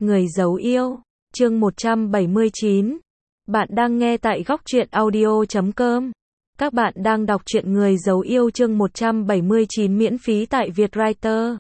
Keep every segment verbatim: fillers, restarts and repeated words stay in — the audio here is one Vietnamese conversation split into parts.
Người dấu yêu, chương một trăm bảy mươi chín. Bạn đang nghe tại góc truyện audio chấm com. Các bạn đang đọc truyện Người dấu yêu chương một trăm bảy mươi chín miễn phí tại Vietwriter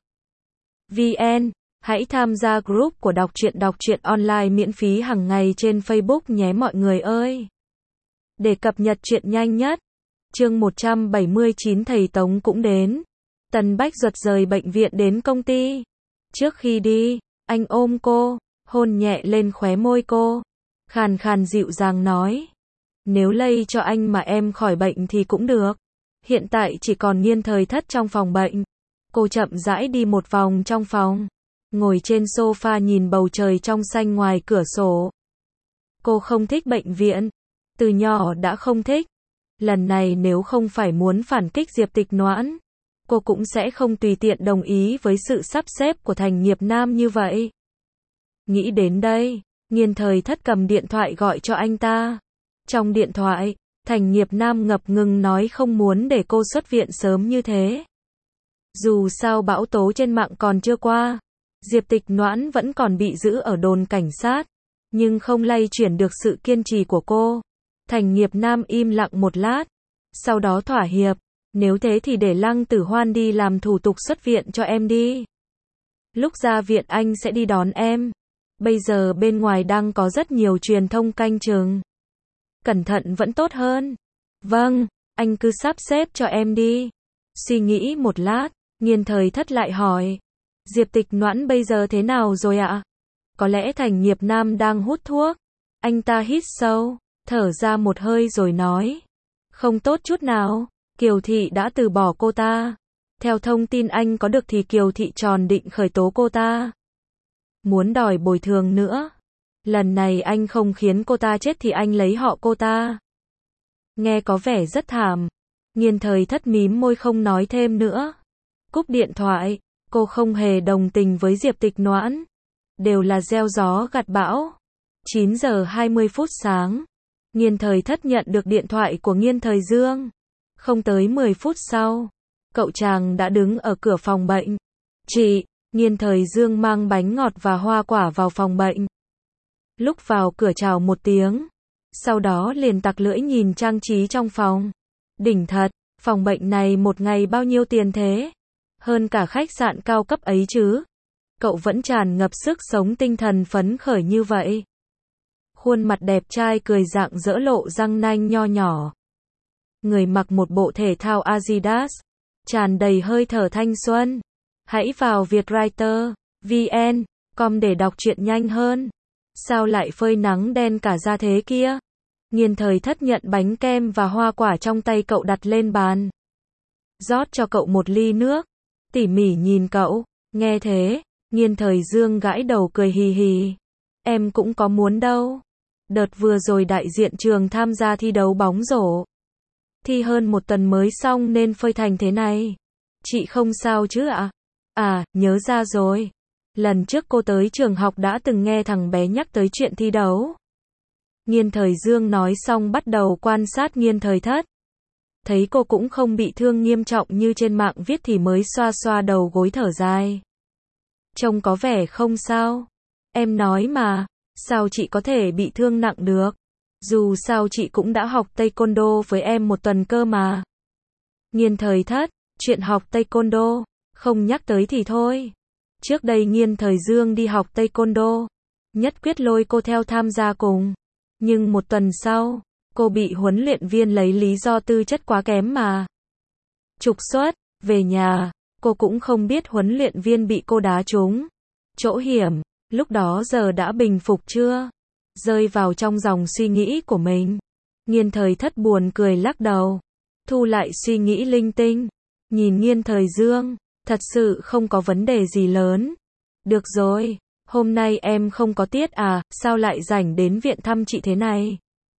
vê en. Hãy tham gia group của đọc truyện đọc truyện online miễn phí hàng ngày trên Facebook nhé mọi người ơi. Để cập nhật truyện nhanh nhất. Chương một trăm bảy mươi chín thầy Tống cũng đến. Tần Bách Duật rời bệnh viện đến công ty. Trước khi đi, anh ôm cô, hôn nhẹ lên khóe môi cô, khàn khàn dịu dàng nói. Nếu lây cho anh mà em khỏi bệnh thì cũng được. Hiện tại chỉ còn Nghiên Thời Thất trong phòng bệnh. Cô chậm rãi đi một vòng trong phòng, ngồi trên sofa nhìn bầu trời trong xanh ngoài cửa sổ. Cô không thích bệnh viện, từ nhỏ đã không thích. Lần này nếu không phải muốn phản kích Diệp Tịch Noãn, cô cũng sẽ không tùy tiện đồng ý với sự sắp xếp của Thành Nghiệp Nam như vậy. Nghĩ đến đây, Nghiên Thời Thất cầm điện thoại gọi cho anh ta. Trong điện thoại, Thành Nghiệp Nam ngập ngừng nói không muốn để cô xuất viện sớm như thế. Dù sao bão tố trên mạng còn chưa qua, Diệp Tịch Noãn vẫn còn bị giữ ở đồn cảnh sát, nhưng không lay chuyển được sự kiên trì của cô. Thành Nghiệp Nam im lặng một lát, sau đó thỏa hiệp. Nếu thế thì để Lăng Tử Hoan đi làm thủ tục xuất viện cho em đi. Lúc ra viện anh sẽ đi đón em. Bây giờ bên ngoài đang có rất nhiều truyền thông canh chừng. Cẩn thận vẫn tốt hơn. Vâng, anh cứ sắp xếp cho em đi. Suy nghĩ một lát, Nghiên Thời Thất lại hỏi. Diệp Tịch Noãn bây giờ thế nào rồi ạ? Có lẽ Thành Nghiệp Nam đang hút thuốc. Anh ta hít sâu, thở ra một hơi rồi nói. Không tốt chút nào. Kiều Thị đã từ bỏ cô ta. Theo thông tin anh có được thì Kiều Thị tròn định khởi tố cô ta. Muốn đòi bồi thường nữa. Lần này anh không khiến cô ta chết thì anh lấy họ cô ta. Nghe có vẻ rất thảm. Nghiên Thời Thất mím môi không nói thêm nữa. Cúp điện thoại, cô không hề đồng tình với Diệp Tịch Noãn. Đều là gieo gió gặt bão. chín giờ hai mươi phút sáng. Nghiên Thời Thất nhận được điện thoại của Nghiên Thời Dương. Không tới mười phút sau, cậu chàng đã đứng ở cửa phòng bệnh. Chị, Nghiên Thời Dương mang bánh ngọt và hoa quả vào phòng bệnh. Lúc vào cửa chào một tiếng, sau đó liền tặc lưỡi nhìn trang trí trong phòng. Đỉnh thật, phòng bệnh này một ngày bao nhiêu tiền thế? Hơn cả khách sạn cao cấp ấy chứ. Cậu vẫn tràn ngập sức sống tinh thần phấn khởi như vậy. Khuôn mặt đẹp trai cười rạng rỡ lộ răng nanh nho nhỏ. Người mặc một bộ thể thao Adidas, tràn đầy hơi thở thanh xuân. Hãy vào Vietwriter vê en com để đọc truyện nhanh hơn. Sao lại phơi nắng đen cả da thế kia? Nghiên Thời Thất nhận bánh kem và hoa quả trong tay cậu đặt lên bàn. Rót cho cậu một ly nước, tỉ mỉ nhìn cậu. Nghe thế, Nghiên Thời Dương gãi đầu cười hì hì. Em cũng có muốn đâu. Đợt vừa rồi đại diện trường tham gia thi đấu bóng rổ. Thi hơn một tuần mới xong nên phơi thành thế này. Chị không sao chứ ạ? À? à, nhớ ra rồi. Lần trước cô tới trường học đã từng nghe thằng bé nhắc tới chuyện thi đấu. Nghiên Thời Dương nói xong bắt đầu quan sát Nghiên Thời Thất. Thấy cô cũng không bị thương nghiêm trọng như trên mạng viết thì mới xoa xoa đầu gối thở dài. Trông có vẻ không sao. Em nói mà, sao chị có thể bị thương nặng được? Dù sao chị cũng đã học Taekwondo với em một tuần cơ mà. Nghiên Thời Thất, chuyện học Taekwondo, không nhắc tới thì thôi. Trước đây Nghiên Thời Dương đi học Taekwondo, nhất quyết lôi cô theo tham gia cùng. Nhưng một tuần sau, cô bị huấn luyện viên lấy lý do tư chất quá kém mà trục xuất. Về nhà, cô cũng không biết huấn luyện viên bị cô đá trúng chỗ hiểm. Lúc đó giờ đã bình phục chưa? Rơi vào trong dòng suy nghĩ của mình. Nghiên Thời Thất buồn cười lắc đầu. Thu lại suy nghĩ linh tinh. Nhìn Nghiên Thời Dương. Thật sự không có vấn đề gì lớn. Được rồi. Hôm nay em không có tiết à? Sao lại rảnh đến viện thăm chị thế này?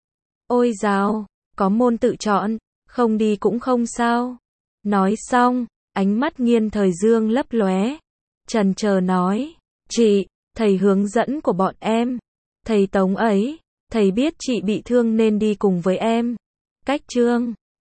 Ôi dào. Có môn tự chọn. Không đi cũng không sao. Nói xong, ánh mắt Nghiên Thời Dương lấp lóe. Chần chờ nói. Chị, thầy hướng dẫn của bọn em. Thầy Tống ấy, thầy biết chị bị thương nên đi cùng với em. Cách chương